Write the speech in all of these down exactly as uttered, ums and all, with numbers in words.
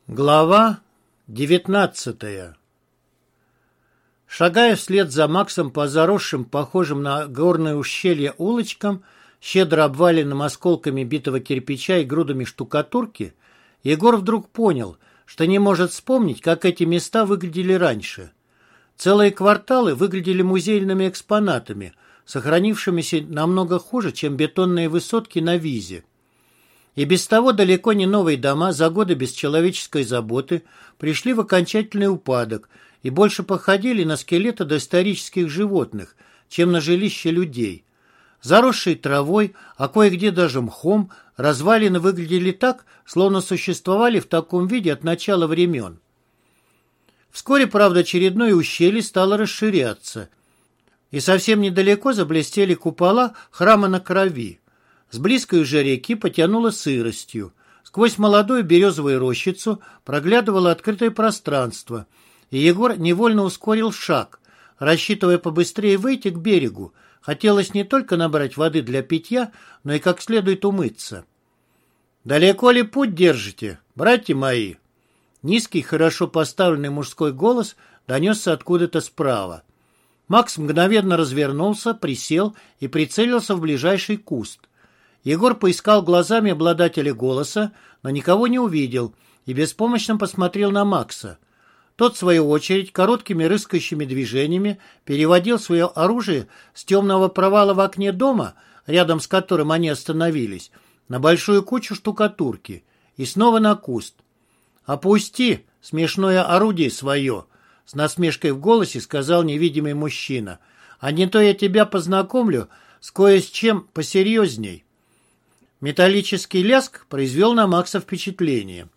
Глава девятнадцатая. Шагая вслед за Максом по заросшим, похожим на горное ущелье улочкам, щедро обваленным осколками битого кирпича и грудами штукатурки, Егор вдруг понял, что не может вспомнить, как эти места выглядели раньше. Целые кварталы выглядели музейными экспонатами, сохранившимися намного хуже, чем бетонные высотки на Визе. И без того далеко не новые дома за годы бесчеловеческой заботы пришли в окончательный упадок и больше походили на скелеты доисторических животных, чем на жилища людей. Заросшие травой, а кое-где даже мхом, развалины выглядели так, словно существовали в таком виде от начала времен. Вскоре, правда, очередное ущелье стало расширяться, и совсем недалеко заблестели купола храма на Крови. С близкой уже реки потянуло сыростью. Сквозь молодую березовую рощицу проглядывало открытое пространство, и Егор невольно ускорил шаг, рассчитывая побыстрее выйти к берегу. Хотелось не только набрать воды для питья, но и как следует умыться. «Далеко ли путь держите, братья мои?» Низкий, хорошо поставленный мужской голос донесся откуда-то справа. Макс мгновенно развернулся, присел и прицелился в ближайший куст. Егор поискал глазами обладателя голоса, но никого не увидел и беспомощно посмотрел на Макса. Тот, в свою очередь, короткими рыскающими движениями переводил свое оружие с темного провала в окне дома, рядом с которым они остановились, на большую кучу штукатурки и снова на куст. «Опусти смешное орудие свое!» — с насмешкой в голосе сказал невидимый мужчина. «А не то я тебя познакомлю с кое с чем посерьезней». Металлический лязг произвел на Макса впечатление.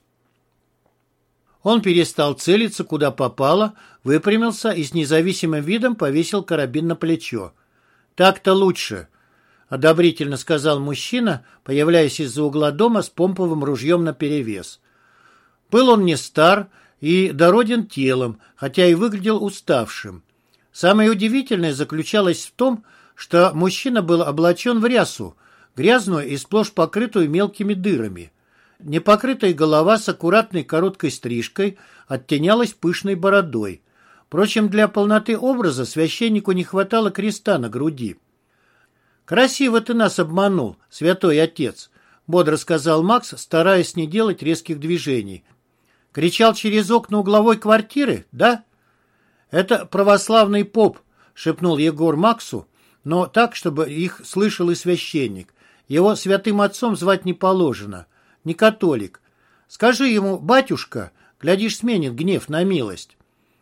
Он перестал целиться, куда попало, выпрямился и с независимым видом повесил карабин на плечо. «Так-то лучше», — одобрительно сказал мужчина, появляясь из-за угла дома с помповым ружьем наперевес. Был он не стар и дороден телом, хотя и выглядел уставшим. Самое удивительное заключалось в том, что мужчина был облачен в рясу, грязную и сплошь покрытую мелкими дырами. Непокрытая голова с аккуратной короткой стрижкой оттенялась пышной бородой. Впрочем, для полноты образа священнику не хватало креста на груди. «Красиво ты нас обманул, святой отец», — бодро сказал Макс, стараясь не делать резких движений. «Кричал через окна угловой квартиры, да?» «Это православный поп», — шепнул Егор Максу, но так, чтобы их слышал и священник. Его святым отцом звать не положено. Не католик. Скажи ему, батюшка, глядишь, сменит гнев на милость.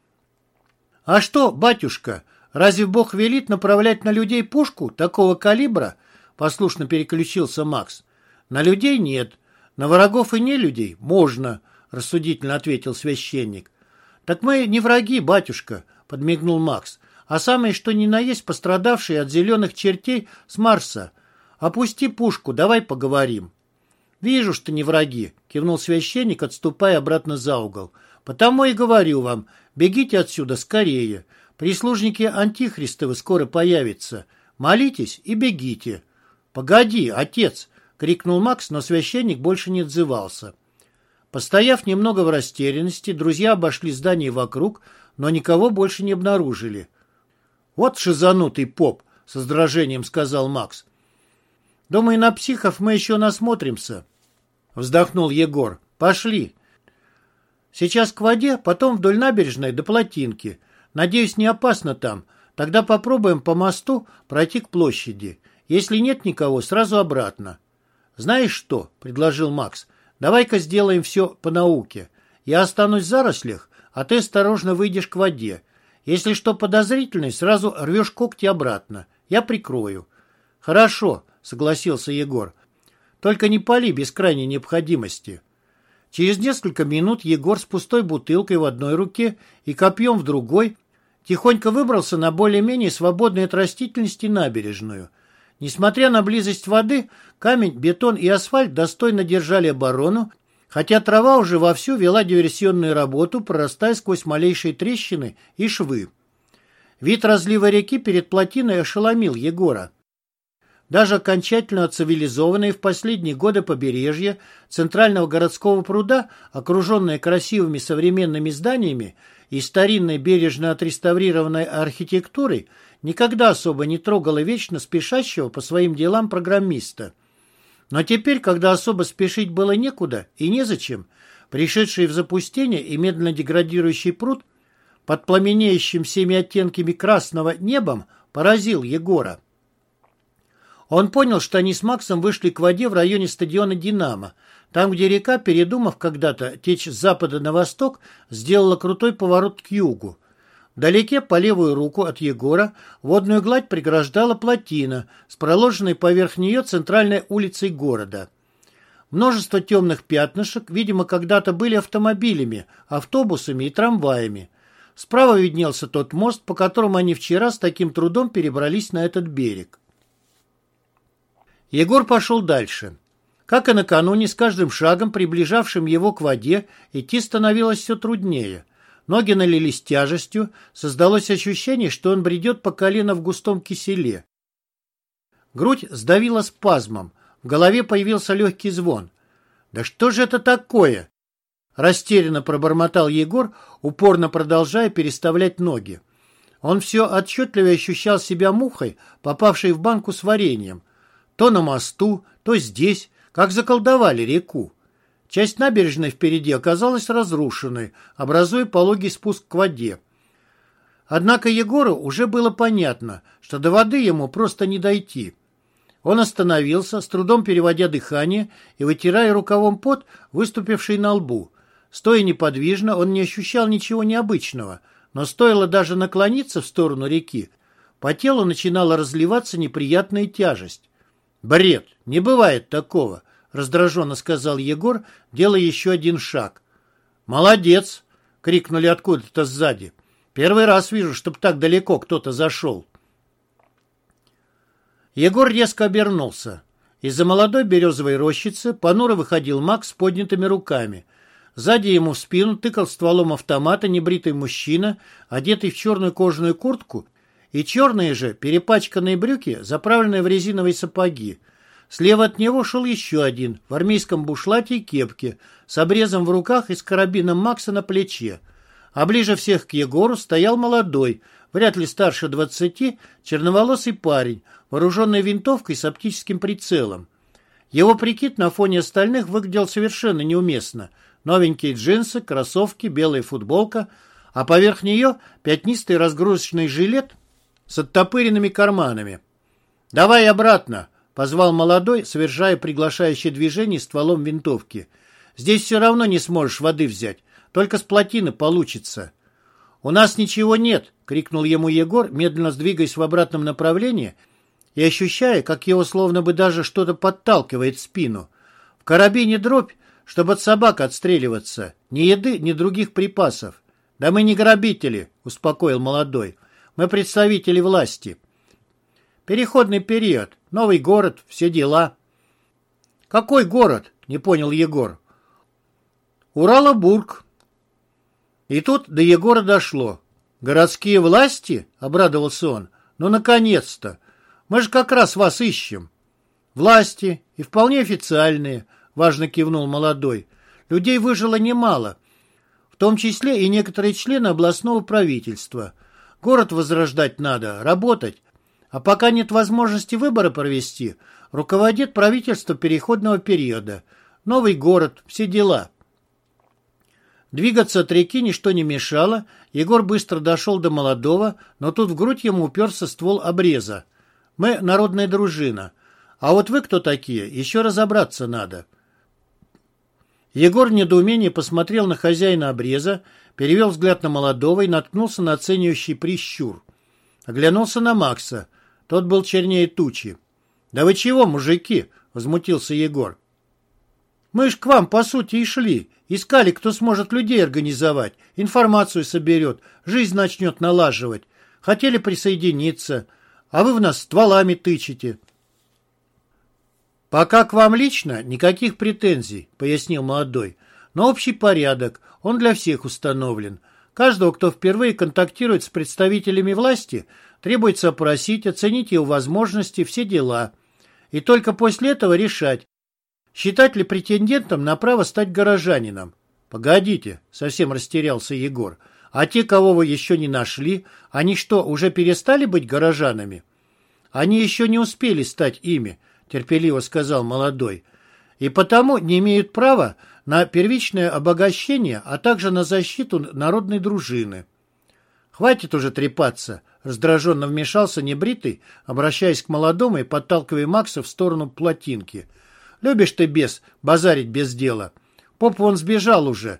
А что, батюшка, разве Бог велит направлять на людей пушку такого калибра? Послушно переключился Макс. На людей нет. На врагов и нелюдей можно, рассудительно ответил священник. Так мы не враги, батюшка, подмигнул Макс, а самые что ни на есть пострадавшие от зеленых чертей с Марса. «Опусти пушку, давай поговорим». «Вижу, что не враги», — кивнул священник, отступая обратно за угол. «Потому и говорю вам, бегите отсюда скорее. Прислужники Антихристовы скоро появятся. Молитесь и бегите». «Погоди, отец!» — крикнул Макс, но священник больше не отзывался. Постояв немного в растерянности, друзья обошли здание вокруг, но никого больше не обнаружили. «Вот шизанутый поп!» — с раздражением сказал Макс. «Думаю, на психов мы еще насмотримся», — вздохнул Егор. «Пошли. Сейчас к воде, потом вдоль набережной до плотинки. Надеюсь, не опасно там. Тогда попробуем по мосту пройти к площади. Если нет никого, сразу обратно». «Знаешь что?» — предложил Макс. «Давай-ка сделаем все по науке. Я останусь в зарослях, а ты осторожно выйдешь к воде. Если что подозрительное, сразу рвешь когти обратно. Я прикрою». «Хорошо», — согласился Егор. «Только не пали без крайней необходимости». Через несколько минут Егор с пустой бутылкой в одной руке и копьем в другой тихонько выбрался на более-менее свободную от растительности набережную. Несмотря на близость воды, камень, бетон и асфальт достойно держали оборону, хотя трава уже вовсю вела диверсионную работу, прорастая сквозь малейшие трещины и швы. Вид разлива реки перед плотиной ошеломил Егора. Даже окончательно цивилизованные в последние годы побережья центрального городского пруда, окруженные красивыми современными зданиями и старинной бережно отреставрированной архитектурой, никогда особо не трогало вечно спешащего по своим делам программиста. Но теперь, когда особо спешить было некуда и незачем, пришедший в запустение и медленно деградирующий пруд под пламенеющим всеми оттенками красного небом поразил Егора. Он понял, что они с Максом вышли к воде в районе стадиона «Динамо», там, где река, передумав когда-то течь с запада на восток, сделала крутой поворот к югу. Вдалеке, по левую руку от Егора, водную гладь преграждала плотина с проложенной поверх нее центральной улицей города. Множество темных пятнышек, видимо, когда-то были автомобилями, автобусами и трамваями. Справа виднелся тот мост, по которому они вчера с таким трудом перебрались на этот берег. Егор пошел дальше. Как и накануне, с каждым шагом, приближавшим его к воде, идти становилось все труднее. Ноги налились тяжестью, создалось ощущение, что он бредет по колено в густом киселе. Грудь сдавила спазмом, в голове появился легкий звон. «Да что же это такое?» Растерянно пробормотал Егор, упорно продолжая переставлять ноги. Он все отчетливее ощущал себя мухой, попавшей в банку с вареньем. То на мосту, то здесь, как заколдовали реку. Часть набережной впереди оказалась разрушенной, образуя пологий спуск к воде. Однако Егору уже было понятно, что до воды ему просто не дойти. Он остановился, с трудом переводя дыхание и вытирая рукавом пот, выступивший на лбу. Стоя неподвижно, он не ощущал ничего необычного, но стоило даже наклониться в сторону реки, по телу начинала разливаться неприятная тяжесть. «Бред! Не бывает такого!» — раздраженно сказал Егор, делая еще один шаг. «Молодец!» — крикнули откуда-то сзади. «Первый раз вижу, чтоб так далеко кто-то зашел». Егор резко обернулся. Из-за молодой березовой рощицы понуро выходил Макс с поднятыми руками. Сзади ему в спину тыкал стволом автомата небритый мужчина, одетый в черную кожаную куртку и черные же перепачканные брюки, заправленные в резиновые сапоги. Слева от него шел еще один, в армейском бушлате и кепке, с обрезом в руках и с карабином Макса на плече. А ближе всех к Егору стоял молодой, вряд ли старше двадцати, черноволосый парень, вооруженный винтовкой с оптическим прицелом. Его прикид на фоне остальных выглядел совершенно неуместно. Новенькие джинсы, кроссовки, белая футболка, а поверх нее пятнистый разгрузочный жилет с оттопыренными карманами. «Давай обратно!» — позвал молодой, совершая приглашающее движение стволом винтовки. «Здесь все равно не сможешь воды взять, только с плотины получится». «У нас ничего нет!» — крикнул ему Егор, медленно сдвигаясь в обратном направлении и ощущая, как его словно бы даже что-то подталкивает в спину. «В карабине дробь, чтобы от собак отстреливаться. Ни еды, ни других припасов». «Да мы не грабители», — успокоил молодой. «Мы представители власти. Переходный период, новый город, все дела». «Какой город?» — не понял Егор. «Уралабург». И тут до Егора дошло. «Городские власти?» — обрадовался он. «Ну, наконец-то! Мы же как раз вас ищем». «Власти, и вполне официальные», — важно кивнул молодой. «Людей выжило немало, в том числе и некоторые члены областного правительства. Город возрождать надо, работать. А пока нет возможности выборы провести, руководит правительство переходного периода. Новый город, все дела». Двигаться от реки ничто не мешало. Егор быстро дошел до молодого, но тут в грудь ему уперся ствол обреза. «Мы народная дружина. А вот вы кто такие? Еще разобраться надо». Егор в недоумении посмотрел на хозяина обреза, перевел взгляд на молодого и наткнулся на оценивающий прищур. Оглянулся на Макса. Тот был чернее тучи. «Да вы чего, мужики?» — возмутился Егор. «Мы ж к вам, по сути, и шли. Искали, кто сможет людей организовать, информацию соберет, жизнь начнет налаживать. Хотели присоединиться, а вы в нас стволами тычете». «Пока к вам лично никаких претензий», — пояснил молодой. «Но общий порядок, он для всех установлен. Каждого, кто впервые контактирует с представителями власти, требуется опросить, оценить его возможности, все дела. И только после этого решать, считать ли претендентом на право стать горожанином. Погодите, совсем растерялся Егор. А те, кого вы еще не нашли, они что, уже перестали быть горожанами? Они еще не успели стать ими, терпеливо сказал молодой, и потому не имеют права на первичное обогащение, а также на защиту народной дружины. Хватит уже трепаться, раздраженно вмешался небритый, обращаясь к молодому и подталкивая Макса в сторону плотинки. Любишь ты, бес, базарить без дела. Поп вон сбежал уже.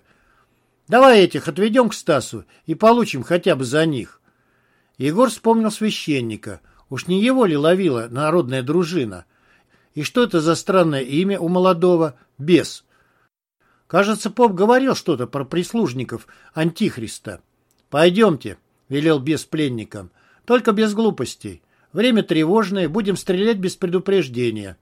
Давай этих отведем к Стасу и получим хотя бы за них. Егор вспомнил священника. Уж не его ли ловила народная дружина? И что это за странное имя у молодого? Бес. Кажется, поп говорил что-то про прислужников Антихриста. «Пойдемте», — велел бес пленникам. «Только без глупостей. Время тревожное, будем стрелять без предупреждения».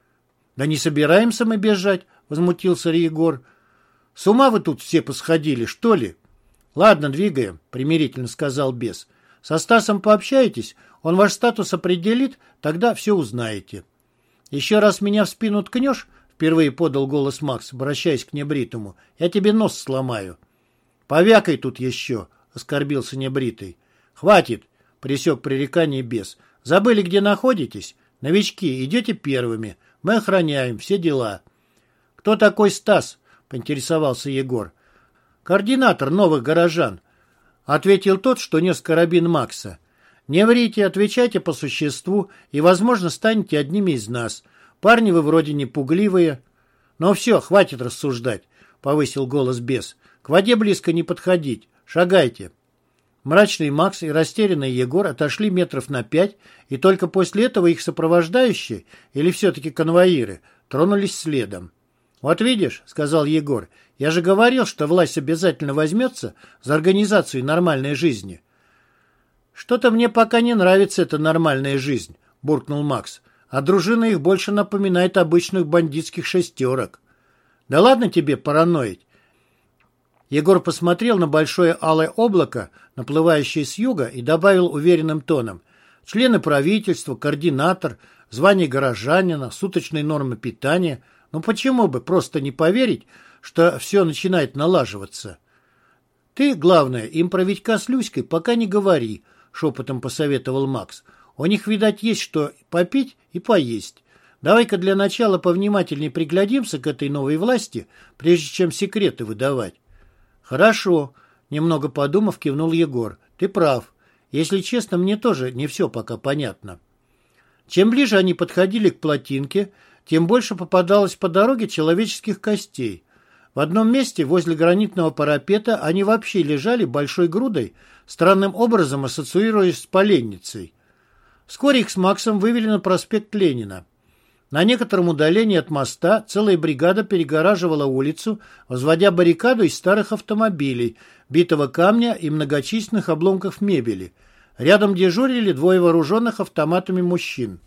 «Да не собираемся мы бежать», — возмутился Егор. «С ума вы тут все посходили, что ли?» «Ладно, двигаем», — примирительно сказал бес. «Со Стасом пообщаетесь, он ваш статус определит, тогда все узнаете». «Еще раз меня в спину ткнешь», — впервые подал голос Макс, обращаясь к небритому, — «я тебе нос сломаю». «Повякай тут еще», — оскорбился небритый. «Хватит», — пресек пререкание бес. «Забыли, где находитесь? Новички, идете первыми. Мы охраняем, все дела». «Кто такой Стас?» — поинтересовался Егор. «Координатор новых горожан», — ответил тот, что нес карабин Макса. «Не врите, отвечайте по существу, и, возможно, станете одними из нас. Парни вы вроде не пугливые». «Ну все, хватит рассуждать», — повысил голос бес. «К воде близко не подходить. Шагайте». Мрачный Макс и растерянный Егор отошли метров на пять, и только после этого их сопровождающие, или все-таки конвоиры, тронулись следом. «Вот видишь», — сказал Егор, — «я же говорил, что власть обязательно возьмется за организацию нормальной жизни». «Что-то мне пока не нравится эта нормальная жизнь», — буркнул Макс. «А дружина их больше напоминает обычных бандитских шестерок». «Да ладно тебе параноить». Егор посмотрел на большое алое облако, наплывающее с юга, и добавил уверенным тоном: «Члены правительства, координатор, звание горожанина, суточные нормы питания. Ну почему бы просто не поверить, что все начинает налаживаться?» «Ты, главное, им про Витька с Люськой пока не говори», — шепотом посоветовал Макс. «У них, видать, есть что попить и поесть. Давай-ка для начала повнимательнее приглядимся к этой новой власти, прежде чем секреты выдавать». «Хорошо», — немного подумав, кивнул Егор. «Ты прав. Если честно, мне тоже не все пока понятно». Чем ближе они подходили к плотинке, тем больше попадалось по дороге человеческих костей. В одном месте, возле гранитного парапета, они вообще лежали большой грудой, странным образом ассоциируясь с поленницей. Вскоре их с Максом вывели на проспект Ленина. На некотором удалении от моста целая бригада перегораживала улицу, возводя баррикаду из старых автомобилей, битого камня и многочисленных обломков мебели. Рядом дежурили двое вооруженных автоматами мужчин.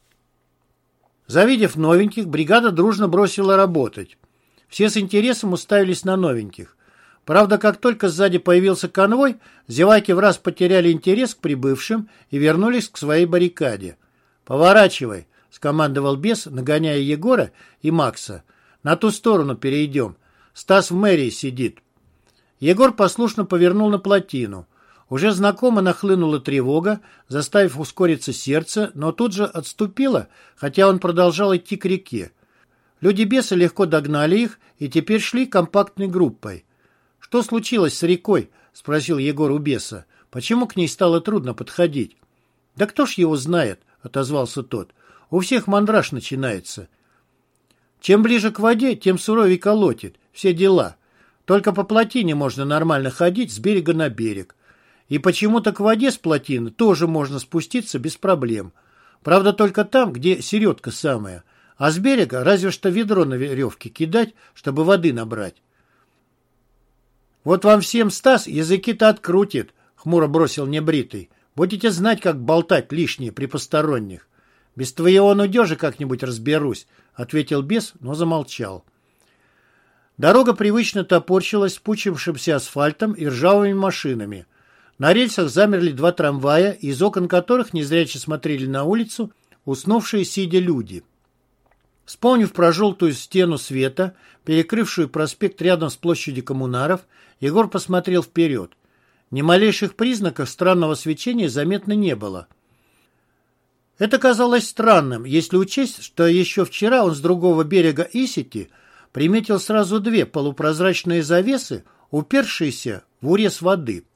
Завидев новеньких, бригада дружно бросила работать. Все с интересом уставились на новеньких. Правда, как только сзади появился конвой, зеваки враз потеряли интерес к прибывшим и вернулись к своей баррикаде. «Поворачивай», — скомандовал бес, нагоняя Егора и Макса. «На ту сторону перейдем. Стас в мэрии сидит». Егор послушно повернул на плотину. Уже знакомо нахлынула тревога, заставив ускориться сердце, но тут же отступила, хотя он продолжал идти к реке. Люди беса легко догнали их и теперь шли компактной группой. «Что случилось с рекой?» — спросил Егор у беса. «Почему к ней стало трудно подходить?» «Да кто ж его знает?» — отозвался тот. «У всех мандраж начинается. Чем ближе к воде, тем суровее колотит. Все дела. Только по плотине можно нормально ходить с берега на берег. И почему-то к воде с плотины тоже можно спуститься без проблем. Правда, только там, где середка самая. А с берега разве что ведро на веревке кидать, чтобы воды набрать». «Вот вам всем Стас языки-то открутит», — хмуро бросил небритый. «Будете знать, как болтать лишнее при посторонних». «Без твоего нудежа как-нибудь разберусь», — ответил бес, но замолчал. Дорога привычно топорщилась спучившимся асфальтом и ржавыми машинами. На рельсах замерли два трамвая, из окон которых незряче смотрели на улицу уснувшие сидя люди. Вспомнив про желтую стену света, перекрывшую проспект рядом с площадью Коммунаров, Егор посмотрел вперед. Ни малейших признаков странного свечения заметно не было. Это казалось странным, если учесть, что еще вчера он с другого берега Исети приметил сразу две полупрозрачные завесы, упершиеся в урез воды.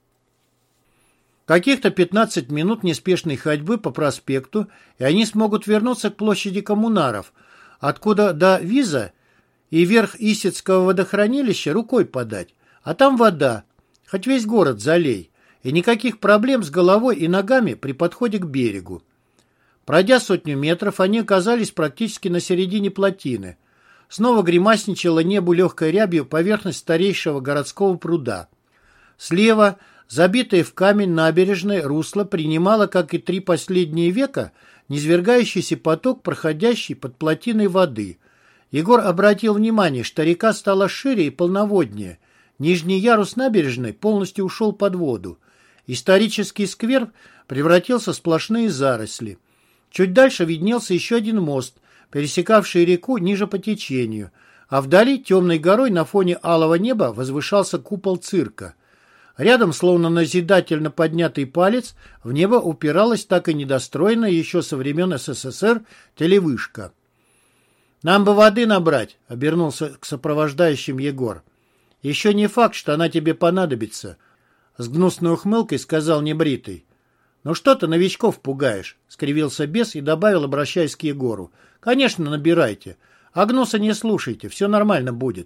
Каких-то пятнадцать минут неспешной ходьбы по проспекту, и они смогут вернуться к площади Коммунаров, откуда до Виза и верх Исетского водохранилища рукой подать. А там вода, хоть весь город залей, и никаких проблем с головой и ногами при подходе к берегу. Пройдя сотню метров, они оказались практически на середине плотины. Снова гримасничала небу легкой рябью поверхность старейшего городского пруда. Слева, забитое в камень набережное русло, принимало, как и три последние века, низвергающийся поток, проходящий под плотиной воды. Егор обратил внимание, что река стала шире и полноводнее. Нижний ярус набережной полностью ушел под воду. Исторический сквер превратился в сплошные заросли. Чуть дальше виднелся еще один мост, пересекавший реку ниже по течению, а вдали темной горой на фоне алого неба возвышался купол цирка. Рядом, словно назидательно поднятый палец, в небо упиралась так и недостроенная еще со времен СССР телевышка. «Нам бы воды набрать», — обернулся к сопровождающим Егор. «Еще не факт, что она тебе понадобится», — с гнусной ухмылкой сказал небритый. «Ну что ты новичков пугаешь?» — скривился бес и добавил, обращаясь к Егору. «Конечно, набирайте. А гнуса не слушайте, все нормально будет».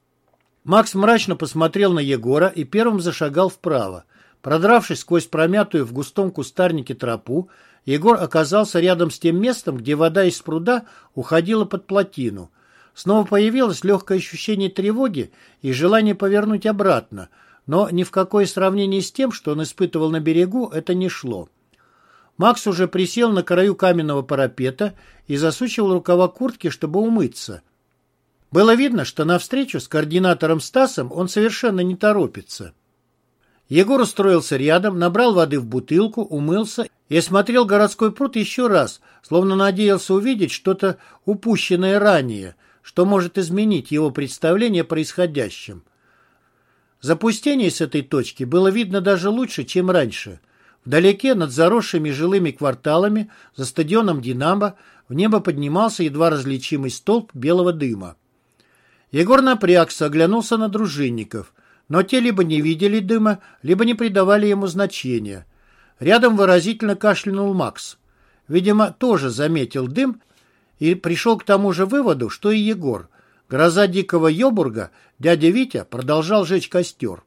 Макс мрачно посмотрел на Егора и первым зашагал вправо. Продравшись сквозь промятую в густом кустарнике тропу, Егор оказался рядом с тем местом, где вода из пруда уходила под плотину. Снова появилось легкое ощущение тревоги и желание повернуть обратно, но ни в какое сравнение с тем, что он испытывал на берегу, это не шло. Макс уже присел на краю каменного парапета и засучивал рукава куртки, чтобы умыться. Было видно, что на встречу с координатором Стасом он совершенно не торопится. Егор устроился рядом, набрал воды в бутылку, умылся и осмотрел городской пруд еще раз, словно надеялся увидеть что-то упущенное ранее, что может изменить его представление о происходящем. Запустение с этой точки было видно даже лучше, чем раньше. Вдалеке, над заросшими жилыми кварталами, за стадионом «Динамо», в небо поднимался едва различимый столб белого дыма. Егор напрягся, оглянулся на дружинников, но те либо не видели дыма, либо не придавали ему значения. Рядом выразительно кашлянул Макс. Видимо, тоже заметил дым и пришел к тому же выводу, что и Егор. Гроза дикого Йобурга, дядя Витя продолжал жечь костер.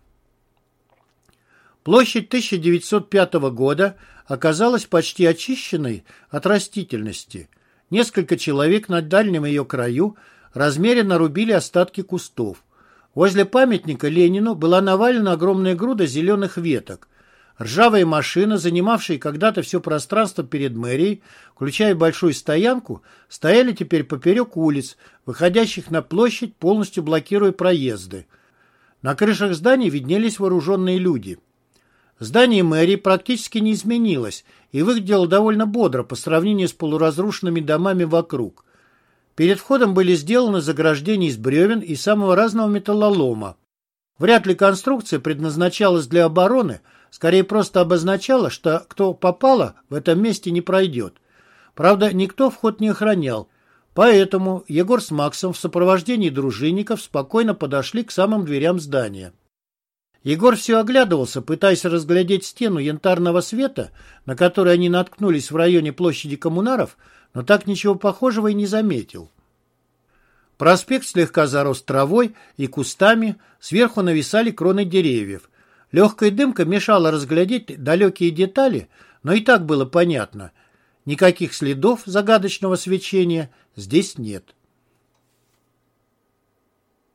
Площадь тысяча девятьсот пятого года оказалась почти очищенной от растительности. Несколько человек на дальнем ее краю размеренно рубили остатки кустов. Возле памятника Ленину была навалена огромная груда зеленых веток. Ржавые машины, занимавшие когда-то все пространство перед мэрией, включая большую стоянку, стояли теперь поперек улиц, выходящих на площадь, полностью блокируя проезды. На крышах зданий виднелись вооруженные люди. Здание мэрии практически не изменилось и выглядело довольно бодро по сравнению с полуразрушенными домами вокруг. Перед входом были сделаны заграждения из бревен и самого разного металлолома. Вряд ли конструкция предназначалась для обороны, скорее просто обозначала, что кто попало, в этом месте не пройдет. Правда, никто вход не охранял, поэтому Егор с Максом в сопровождении дружинников спокойно подошли к самым дверям здания. Егор все оглядывался, пытаясь разглядеть стену янтарного света, на которой они наткнулись в районе площади Коммунаров, но так ничего похожего и не заметил. Проспект слегка зарос травой и кустами, сверху нависали кроны деревьев. Легкая дымка мешала разглядеть далекие детали, но и так было понятно. Никаких следов загадочного свечения здесь нет.